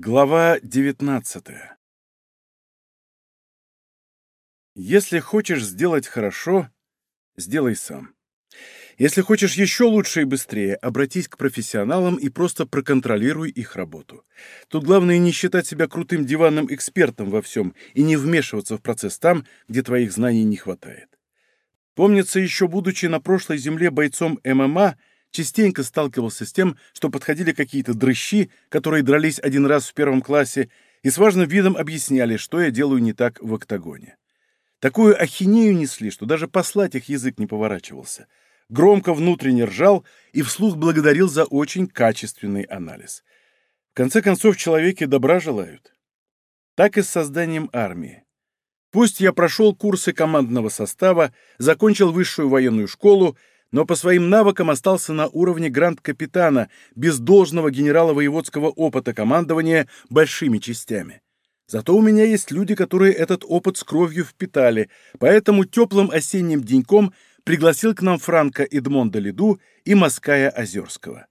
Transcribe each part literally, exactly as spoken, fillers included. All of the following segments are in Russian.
Глава девятнадцатая. Если хочешь сделать хорошо, сделай сам. Если хочешь еще лучше и быстрее, обратись к профессионалам и просто проконтролируй их работу. Тут главное не считать себя крутым диванным экспертом во всем и не вмешиваться в процесс там, где твоих знаний не хватает. Помнится, еще будучи на прошлой земле бойцом эм эм а, частенько сталкивался с тем, что подходили какие-то дрыщи, которые дрались один раз в первом классе, и с важным видом объясняли, что я делаю не так в октагоне. Такую ахинею несли, что даже послать их язык не поворачивался. Громко внутренне ржал и вслух благодарил за очень качественный анализ. В конце концов, человеки добра желают. Так и с созданием армии. Пусть я прошел курсы командного состава, закончил высшую военную школу, но по своим навыкам остался на уровне гранд-капитана, без должного генерала-воеводского опыта командования большими частями. Зато у меня есть люди, которые этот опыт с кровью впитали, поэтому теплым осенним деньком пригласил к нам Франка Эдмонда Лиду и Маская Озерского.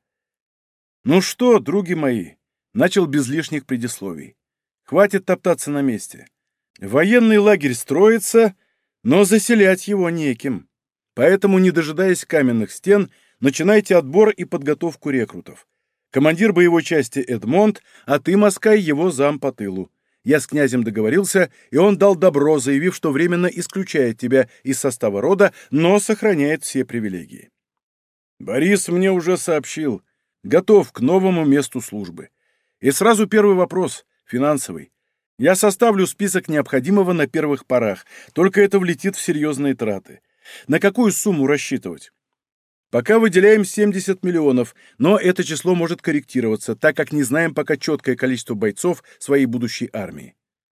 «Ну что, други мои?» — начал без лишних предисловий. «Хватит топтаться на месте. Военный лагерь строится, но заселять его неким. Поэтому, не дожидаясь каменных стен, начинайте отбор и подготовку рекрутов. Командир боевой части Эдмонд, а ты, Маскай, его зам по тылу. Я с князем договорился, и он дал добро, заявив, что временно исключает тебя из состава рода, но сохраняет все привилегии. Борис мне уже сообщил. Готов к новому месту службы. И сразу первый вопрос, финансовый. Я составлю список необходимого на первых порах, только это влетит в серьезные траты. На какую сумму рассчитывать? Пока выделяем семьдесят миллионов, но это число может корректироваться, так как не знаем пока четкое количество бойцов своей будущей армии.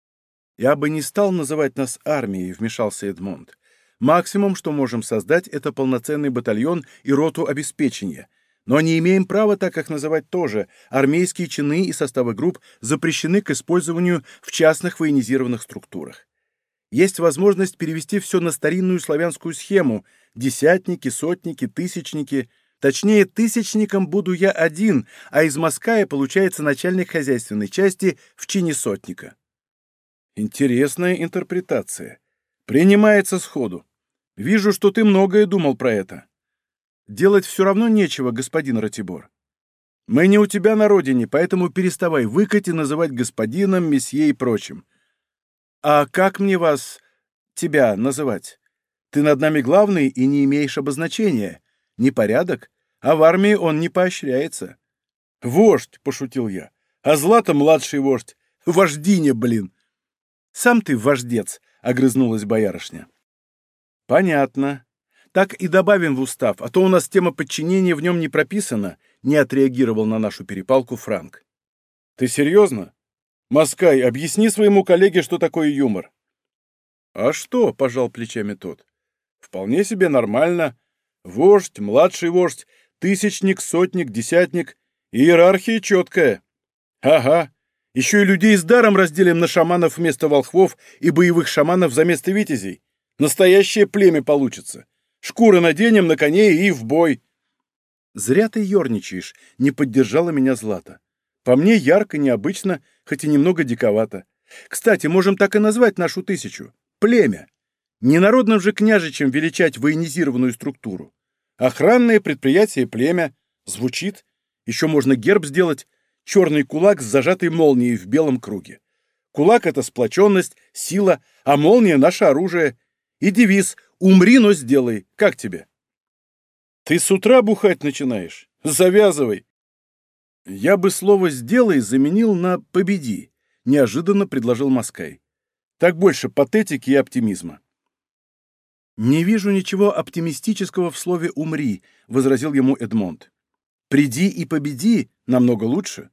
Я бы не стал называть нас армией, вмешался Эдмонд. Максимум, что можем создать, это полноценный батальон и роту обеспечения. Но не имеем права так их называть тоже. Армейские чины и составы групп запрещены к использованию в частных военизированных структурах. Есть возможность перевести все на старинную славянскую схему – десятники, сотники, тысячники. Точнее, тысячником буду я один, а из Маская получается начальник хозяйственной части в чине сотника. Интересная интерпретация. Принимается сходу. Вижу, что ты многое думал про это. Делать все равно нечего, господин Ратибор. Мы не у тебя на родине, поэтому переставай выкать и называть господином, месье и прочим. «А как мне вас, тебя, называть? Ты над нами главный и не имеешь обозначения. Непорядок, а в армии он не поощряется». «Вождь», — пошутил я, — «а Злата младший вождь. Вождиня, блин». «Сам ты вождец», — огрызнулась боярышня. «Понятно. Так и добавим в устав, а то у нас тема подчинения в нем не прописана», — не отреагировал на нашу перепалку Франк. «Ты серьезно? Маскай, объясни своему коллеге, что такое юмор». «А что?» — пожал плечами тот. «Вполне себе нормально. Вождь, младший вождь, тысячник, сотник, десятник. Иерархия четкая. Ага. Еще и людей с даром разделим на шаманов вместо волхвов и боевых шаманов за место витязей. Настоящее племя получится. Шкуры наденем на коней и в бой». «Зря ты ерничаешь», — не поддержала меня Злата. «По мне ярко, необычно, хоть и немного диковато. Кстати, можем так и назвать нашу тысячу. Племя. Не народным же княжичем величать военизированную структуру. Охранное предприятие племя. Звучит. Еще можно герб сделать. Черный кулак с зажатой молнией в белом круге. Кулак — это сплоченность, сила, а молния — наше оружие. И девиз «Умри, но сделай». Как тебе? Ты с утра бухать начинаешь? Завязывай. «Я бы слово «сделай» заменил на «победи», — неожиданно предложил Маскай. «Так больше патетики и оптимизма». «Не вижу ничего оптимистического в слове «умри», — возразил ему Эдмонд. «Приди и победи» намного лучше.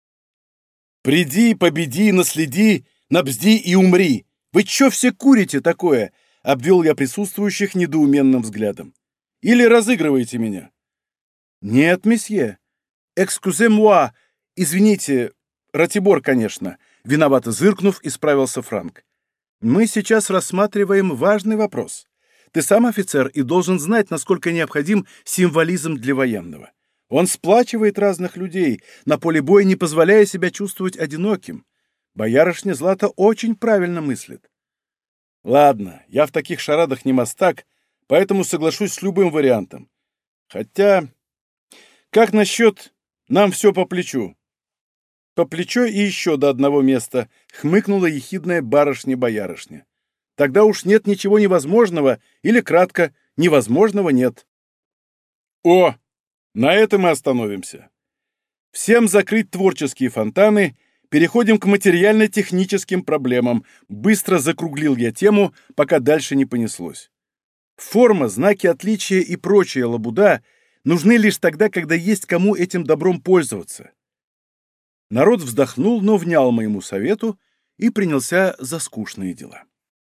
«Приди, победи, наследи, набзди и умри! Вы чё все курите такое?» — обвел я присутствующих недоуменным взглядом. «Или разыгрываете меня?» «Нет, месье. «Экскузе-муа! Извините, Ратибор, конечно», — виновато зыркнув, исправился Франк. «Мы сейчас рассматриваем важный вопрос. Ты сам офицер и должен знать, насколько необходим символизм для военного. Он сплачивает разных людей, на поле боя не позволяя себя чувствовать одиноким. Боярышня Злата очень правильно мыслит. Ладно, я в таких шарадах не мастак, поэтому соглашусь с любым вариантом. Хотя, как насчет «нам все по плечу»? По плечу и еще до одного места, хмыкнула ехидная барышня-боярышня. Тогда уж нет ничего невозможного, или кратко, невозможного нет. О, на этом мы остановимся. Всем закрыть творческие фонтаны, переходим к материально-техническим проблемам. Быстро закруглил я тему, пока дальше не понеслось. Форма, знаки отличия и прочая лабуда нужны лишь тогда, когда есть кому этим добром пользоваться. Народ вздохнул, но внял моему совету и принялся за скучные дела.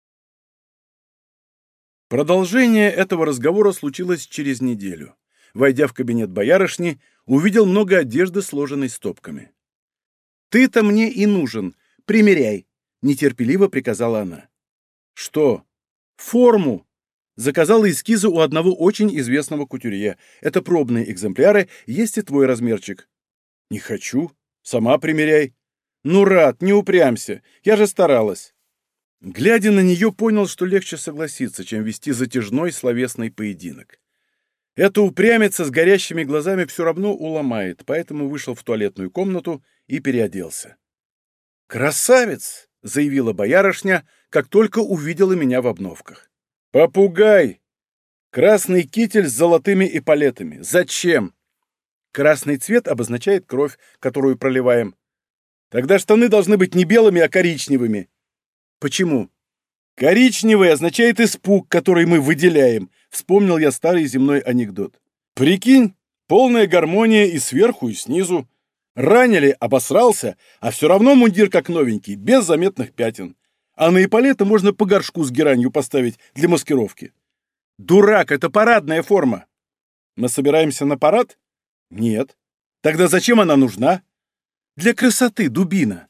Продолжение этого разговора случилось через неделю. Войдя в кабинет боярышни, увидел много одежды, сложенной стопками. «Ты-то мне и нужен. Примеряй», — нетерпеливо приказала она. «Что?» «Форму». Заказала эскизы у одного очень известного кутюрье. Это пробные экземпляры, есть и твой размерчик. «Не хочу. Сама примеряй». «Ну, Рад, не упрямься. Я же старалась». Глядя на нее, понял, что легче согласиться, чем вести затяжной словесный поединок. Эта упрямица с горящими глазами все равно уломает, поэтому вышел в туалетную комнату и переоделся. «Красавец!» — заявила боярышня, как только увидела меня в обновках. «Попугай! Красный китель с золотыми эполетами. Зачем?» «Красный цвет обозначает кровь, которую проливаем. Тогда штаны должны быть не белыми, а коричневыми». «Почему?» «Коричневый означает испуг, который мы выделяем», — вспомнил я старый земной анекдот. «Прикинь, полная гармония и сверху, и снизу. Ранили, обосрался, а все равно мундир как новенький, без заметных пятен. А на эполеты можно по горшку с геранью поставить для маскировки». «Дурак, это парадная форма». «Мы собираемся на парад?» «Нет». «Тогда зачем она нужна?» «Для красоты, дубина».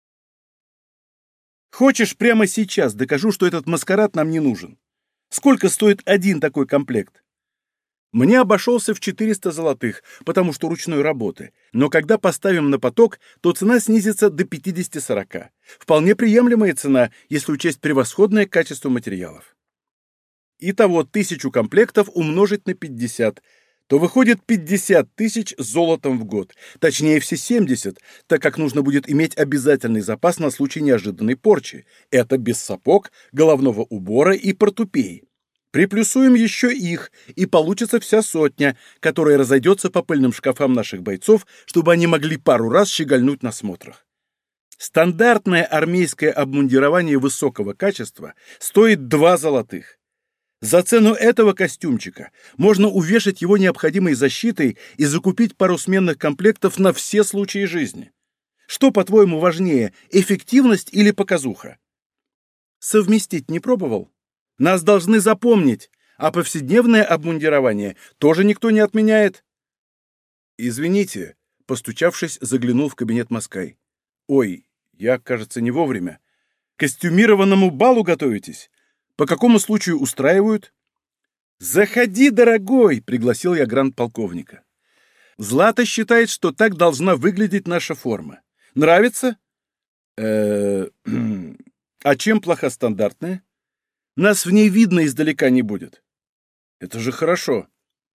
Хочешь, прямо сейчас докажу, что этот маскарад нам не нужен? Сколько стоит один такой комплект? Мне обошелся в четыреста золотых, потому что ручной работы, но когда поставим на поток, то цена снизится до пятидесяти сорока. Вполне приемлемая цена, если учесть превосходное качество материалов. Итого тысячу комплектов умножить на пятьдесят, то выходит пятьдесят тысяч золотом в год, точнее все семьдесят, так как нужно будет иметь обязательный запас на случай неожиданной порчи. Это без сапог, головного убора и портупеи. Приплюсуем еще их, и получится вся сотня, которая разойдется по пыльным шкафам наших бойцов, чтобы они могли пару раз щегольнуть на смотрах. Стандартное армейское обмундирование высокого качества стоит два золотых. За цену этого костюмчика можно увешать его необходимой защитой и закупить пару сменных комплектов на все случаи жизни. Что, по-твоему, важнее, эффективность или показуха? Совместить не пробовал? Нас должны запомнить, а повседневное обмундирование тоже никто не отменяет. Извините, постучавшись, заглянул в кабинет Москай. Ой, я, кажется, не вовремя. К костюмированному балу готовитесь? По какому случаю устраивают? «Заходи, дорогой!» — пригласил я гранд-полковника. «Злата считает, что так должна выглядеть наша форма. Нравится?» э «А чем плоха стандартная? Нас в ней видно издалека не будет». «Это же хорошо».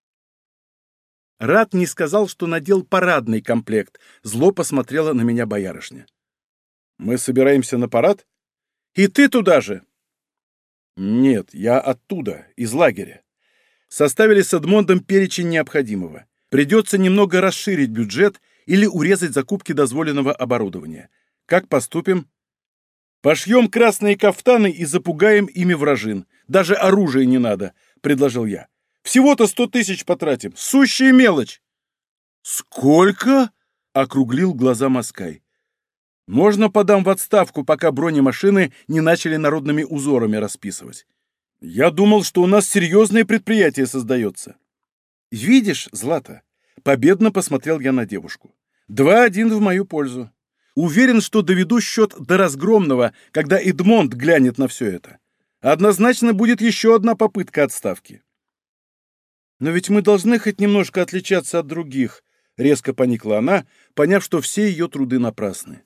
Рад не сказал, что надел парадный комплект. Зло посмотрела на меня боярышня. «Мы собираемся на парад? И ты туда же?» «Нет, я оттуда, из лагеря. Составили с Эдмондом перечень необходимого. Придется немного расширить бюджет или урезать закупки дозволенного оборудования. Как поступим?» «Пошьем красные кафтаны и запугаем ими вражин. Даже оружия не надо», — предложил я. «Всего-то сто тысяч потратим. Сущая мелочь». «Сколько?» — округлил глаза Москай. «Можно подам в отставку, пока бронемашины не начали народными узорами расписывать. Я думал, что у нас серьезное предприятие создается». «Видишь, Злата?» — победно посмотрел я на девушку. «Два один в мою пользу. Уверен, что доведу счет до разгромного, когда Эдмонд глянет на все это. Однозначно будет еще одна попытка отставки». «Но ведь мы должны хоть немножко отличаться от других», резко поникла она, поняв, что все ее труды напрасны.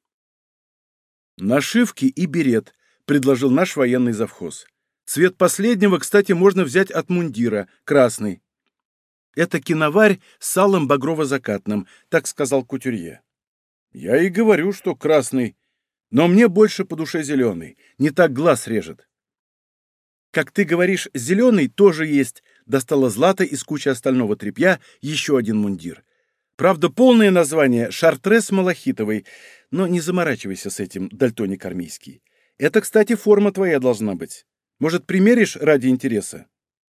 «Нашивки и берет», — предложил наш военный завхоз. «Цвет последнего, кстати, можно взять от мундира, красный». «Это киноварь с алым багрово-закатным», — так сказал кутюрье. «Я и говорю, что красный, но мне больше по душе зеленый, не так глаз режет». «Как ты говоришь, зеленый тоже есть», — достала Злата из кучи остального тряпья еще один мундир. «Правда, полное название — шартрес малахитовый, но не заморачивайся с этим, дальтоник армейский. Это, кстати, форма твоя должна быть. Может, примеришь ради интереса?»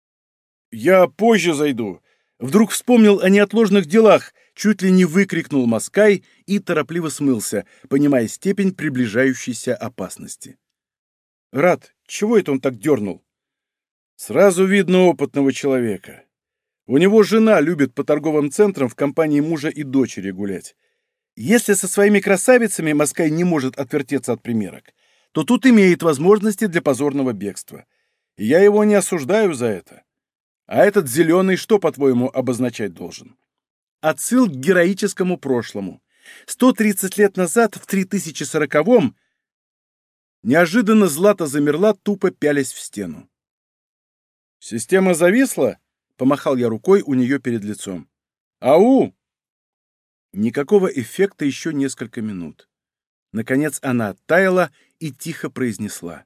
«Я позже зайду», — вдруг вспомнил о неотложных делах, чуть ли не выкрикнул Москай и торопливо смылся, понимая степень приближающейся опасности. «Рад, чего это он так дернул?» «Сразу видно опытного человека. У него жена любит по торговым центрам в компании мужа и дочери гулять. Если со своими красавицами Москай не может отвертеться от примерок, то тут имеет возможности для позорного бегства. И я его не осуждаю за это. А этот зеленый что, по-твоему, обозначать должен?» Отсыл к героическому прошлому. сто тридцать лет назад, в три тысячи сороковом, неожиданно Злата замерла, тупо пялясь в стену. «Система зависла?» — помахал я рукой у нее перед лицом. «Ау!» Никакого эффекта еще несколько минут. Наконец она оттаяла и тихо произнесла.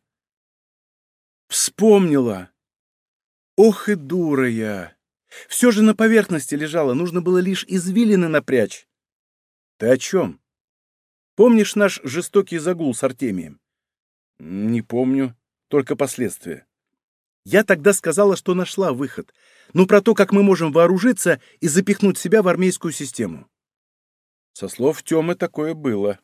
«Вспомнила! Ох и дура я! Все же на поверхности лежало, нужно было лишь извилины напрячь». «Ты о чем? Помнишь наш жестокий загул с Артемием?» «Не помню, только последствия». «Я тогда сказала, что нашла выход. Ну, про то, как мы можем вооружиться и запихнуть себя в армейскую систему». Со слов Тёмы такое было.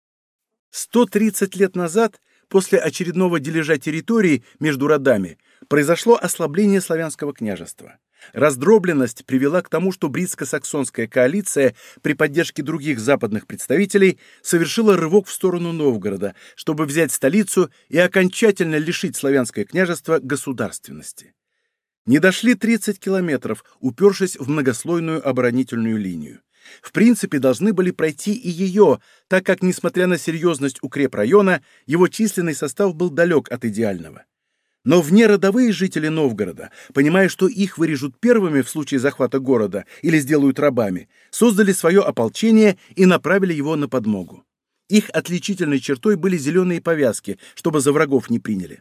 сто тридцать лет назад, после очередного дележа территорий между родами, произошло ослабление славянского княжества. Раздробленность привела к тому, что бритско-саксонская коалиция при поддержке других западных представителей совершила рывок в сторону Новгорода, чтобы взять столицу и окончательно лишить славянское княжество государственности. Не дошли тридцать километров, упершись в многослойную оборонительную линию. В принципе, должны были пройти и ее, так как, несмотря на серьезность укрепрайона, его численный состав был далек от идеального. Но внеродовые жители Новгорода, понимая, что их вырежут первыми в случае захвата города или сделают рабами, создали свое ополчение и направили его на подмогу. Их отличительной чертой были зеленые повязки, чтобы за врагов не приняли.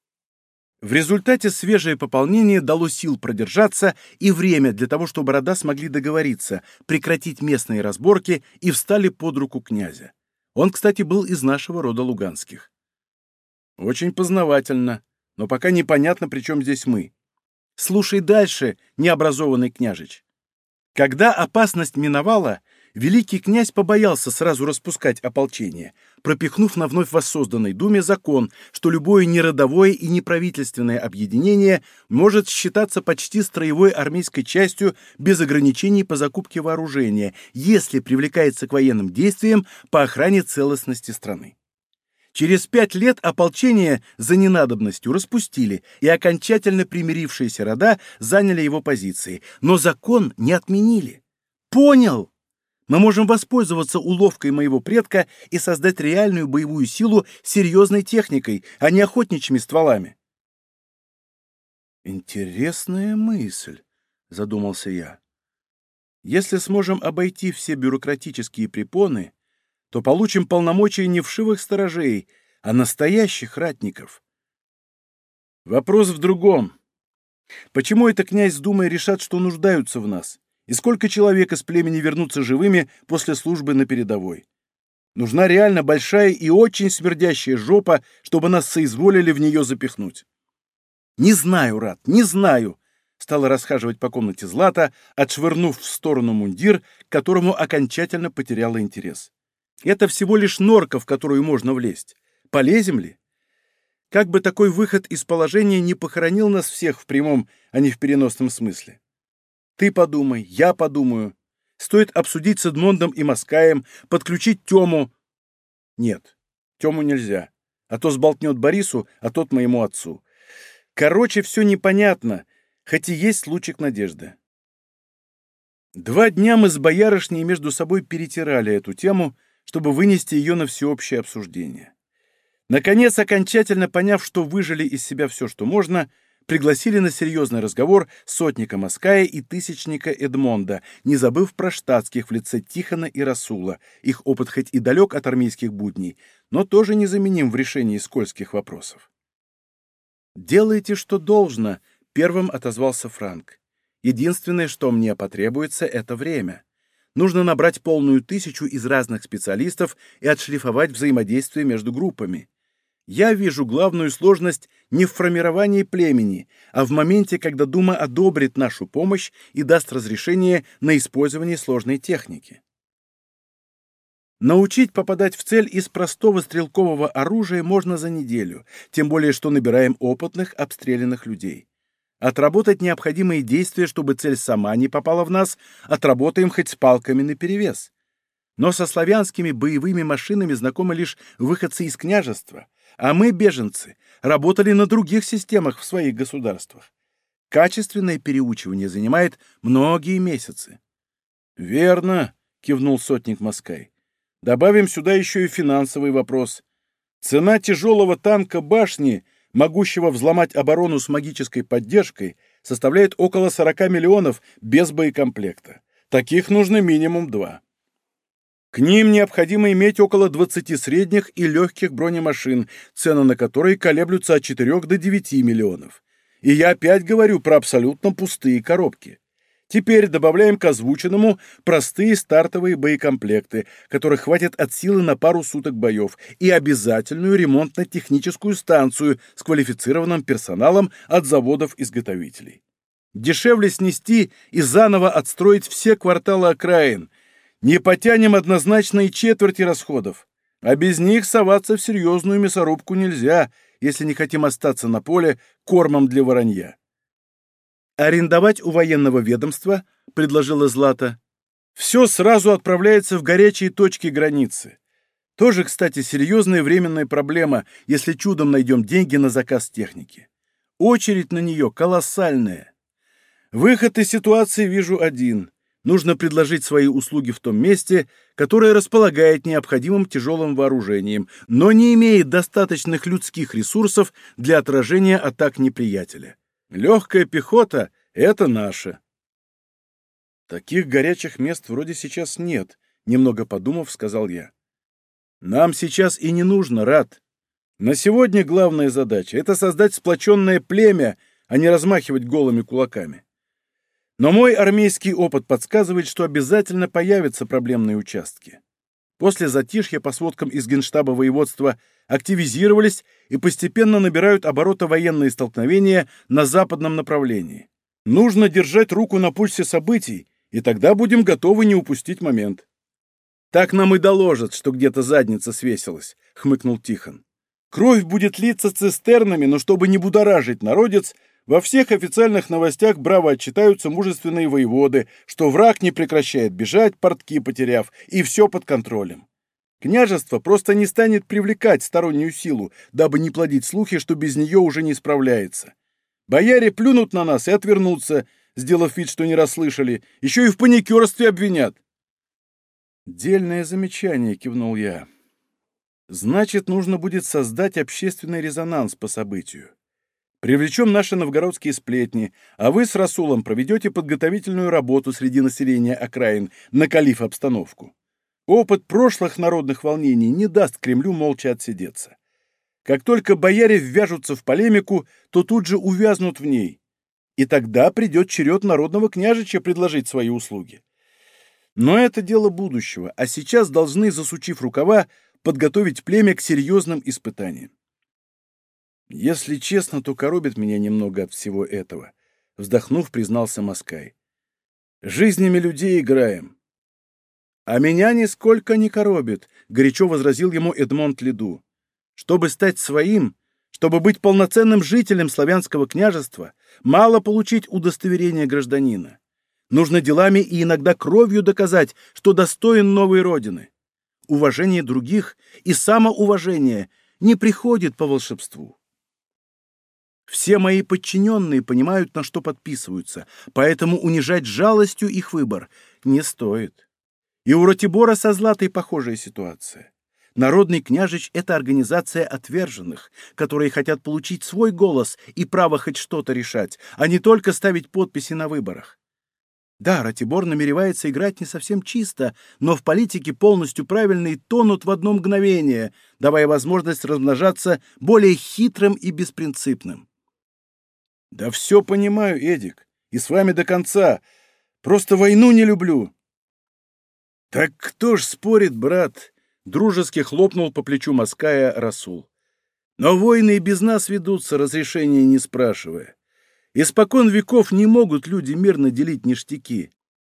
В результате свежее пополнение дало сил продержаться и время для того, чтобы рода смогли договориться, прекратить местные разборки и встали под руку князя. Он, кстати, был из нашего рода луганских. Очень познавательно, но пока непонятно, при чем здесь мы. Слушай дальше, необразованный княжич. Когда опасность миновала, великий князь побоялся сразу распускать ополчение, пропихнув на вновь воссозданной думе закон, что любое неродовое и неправительственное объединение может считаться почти строевой армейской частью без ограничений по закупке вооружения, если привлекается к военным действиям по охране целостности страны. Через пять лет ополчение за ненадобностью распустили, и окончательно примирившиеся рода заняли его позиции, но закон не отменили. Понял? Мы можем воспользоваться уловкой моего предка и создать реальную боевую силу серьезной техникой, а не охотничьими стволами. Интересная мысль, задумался я. Если сможем обойти все бюрократические препоны, то получим полномочия не вшивых сторожей, а настоящих ратников. Вопрос в другом. Почему это князь с думой решат, что нуждаются в нас? И сколько человек из племени вернутся живыми после службы на передовой? Нужна реально большая и очень смердящая жопа, чтобы нас соизволили в нее запихнуть. Не знаю, Рад, не знаю. Стала расхаживать по комнате Злата, отшвырнув в сторону мундир, к которому окончательно потеряла интерес. Это всего лишь норка, в которую можно влезть. Полезем ли? Как бы такой выход из положения не похоронил нас всех в прямом, а не в переносном смысле. Ты подумай, я подумаю. Стоит обсудить с Эдмондом и Москаем, подключить Тему. Нет, Тему нельзя. А то сболтнет Борису, а тот моему отцу. Короче, все непонятно, хоть и есть лучик надежды. Два дня мы с боярышней между собой перетирали эту тему, чтобы вынести ее на всеобщее обсуждение. Наконец, окончательно поняв, что выжили из себя все, что можно, пригласили на серьезный разговор сотника Маская и тысячника Эдмонда, не забыв про штатских в лице Тихона и Расула. Их опыт хоть и далек от армейских будней, но тоже незаменим в решении скользких вопросов. «Делайте, что должно», — первым отозвался Франк. «Единственное, что мне потребуется, — это время. Нужно набрать полную тысячу из разных специалистов и отшлифовать взаимодействие между группами. Я вижу главную сложность не в формировании племени, а в моменте, когда Дума одобрит нашу помощь и даст разрешение на использование сложной техники. Научить попадать в цель из простого стрелкового оружия можно за неделю, тем более что набираем опытных, обстрелянных людей. Отработать необходимые действия, чтобы цель сама не попала в нас, отработаем хоть с палками наперевес. Но со славянскими боевыми машинами знакомы лишь выходцы из княжества, а мы, беженцы, работали на других системах в своих государствах. Качественное переучивание занимает многие месяцы. «Верно», — кивнул сотник Маскай. «Добавим сюда еще и финансовый вопрос. Цена тяжелого танка башни, могущего взломать оборону с магической поддержкой, составляет около сорока миллионов без боекомплекта. Таких нужно минимум два. К ним необходимо иметь около двадцати средних и легких бронемашин, цены на которые колеблются от четырёх до девяти миллионов. И я опять говорю про абсолютно пустые коробки. Теперь добавляем к озвученному простые стартовые боекомплекты, которых хватит от силы на пару суток боев, и обязательную ремонтно-техническую станцию с квалифицированным персоналом от заводов-изготовителей. Дешевле снести и заново отстроить все кварталы окраин. Не потянем однозначно и четверти расходов. А без них соваться в серьезную мясорубку нельзя, если не хотим остаться на поле кормом для воронья. «Арендовать у военного ведомства», — предложила Злата. «Все сразу отправляется в горячие точки границы. Тоже, кстати, серьезная временная проблема, если чудом найдем деньги на заказ техники. Очередь на нее колоссальная. Выход из ситуации вижу один. Нужно предложить свои услуги в том месте, которое располагает необходимым тяжелым вооружением, но не имеет достаточных людских ресурсов для отражения атак неприятеля. Легкая пехота — это наше». «Таких горячих мест вроде сейчас нет», — немного подумав, сказал я. «Нам сейчас и не нужно, Рад. На сегодня главная задача — это создать сплоченное племя, а не размахивать голыми кулаками. Но мой армейский опыт подсказывает, что обязательно появятся проблемные участки. После затишья по сводкам из Генштаба воеводства активизировались и постепенно набирают обороты военные столкновения на западном направлении. Нужно держать руку на пульсе событий, и тогда будем готовы не упустить момент». «Так нам и доложат, что где-то задница свесилась», — хмыкнул Тихон. «Кровь будет литься цистернами, но чтобы не будоражить народец, во всех официальных новостях браво отчитаются мужественные воеводы, что враг не прекращает бежать, портки потеряв, и все под контролем. Княжество просто не станет привлекать стороннюю силу, дабы не плодить слухи, что без нее уже не справляется. Бояре плюнут на нас и отвернутся, сделав вид, что не расслышали, еще и в паникерстве обвинят». «Дельное замечание», — кивнул я. «Значит, нужно будет создать общественный резонанс по событию. Привлечем наши новгородские сплетни, а вы с Расулом проведете подготовительную работу среди населения окраин, накалив обстановку. Опыт прошлых народных волнений не даст Кремлю молча отсидеться. Как только бояре ввяжутся в полемику, то тут же увязнут в ней. И тогда придет черед народного княжича предложить свои услуги. Но это дело будущего, а сейчас должны, засучив рукава, подготовить племя к серьезным испытаниям. «Если честно, то коробит меня немного от всего этого», — вздохнув, признался Маскай. «Жизнями людей играем». «А меня нисколько не коробит», — горячо возразил ему Эдмонд Леду. «Чтобы стать своим, чтобы быть полноценным жителем славянского княжества, мало получить удостоверение гражданина. Нужно делами и иногда кровью доказать, что достоин новой родины. Уважение других и самоуважение не приходит по волшебству». Все мои подчиненные понимают, на что подписываются, поэтому унижать жалостью их выбор не стоит. И у Ратибора со Златой похожая ситуация. Народный княжич — это организация отверженных, которые хотят получить свой голос и право хоть что-то решать, а не только ставить подписи на выборах. Да, Ратибор намеревается играть не совсем чисто, но в политике полностью правильные тонут в одно мгновение, давая возможность размножаться более хитрым и беспринципным. Да все понимаю, Эдик, и с вами до конца. Просто войну не люблю. Так кто ж спорит, брат? Дружески хлопнул по плечу Маская Расул. Но войны и без нас ведутся, разрешения не спрашивая. Испокон веков не могут люди мирно делить ништяки.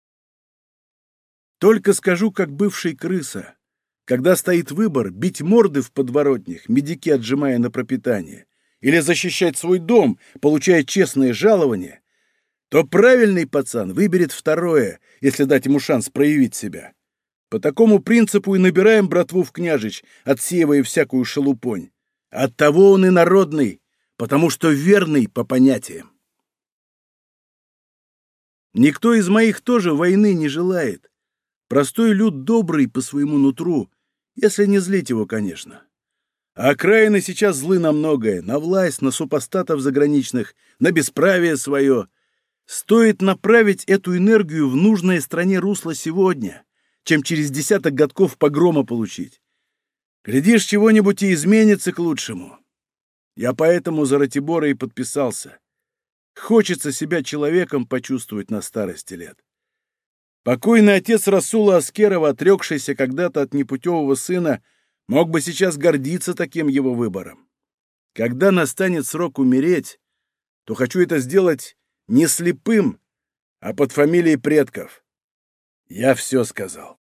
Только скажу, как бывший крыса. Когда стоит выбор, бить морды в подворотнях, медики отжимая на пропитание, или защищать свой дом, получая честное жалование, то правильный пацан выберет второе, если дать ему шанс проявить себя. По такому принципу и набираем братву в княжич, отсеивая всякую шелупонь. Оттого он и народный, потому что верный по понятиям. Никто из моих тоже войны не желает. Простой люд добрый по своему нутру, если не злить его, конечно. А окраины сейчас злы на многое, на власть, на супостатов заграничных, на бесправие свое. Стоит направить эту энергию в нужное стране русло сегодня, чем через десяток годков погрома получить. Глядишь, чего-нибудь и изменится к лучшему. Я поэтому за Ратибора и подписался. Хочется себя человеком почувствовать на старости лет. Покойный отец Расула Аскерова, отрекшийся когда-то от непутевого сына, мог бы сейчас гордиться таким его выбором. Когда настанет срок умереть, то хочу это сделать не слепым, а под фамилией предков. Я все сказал.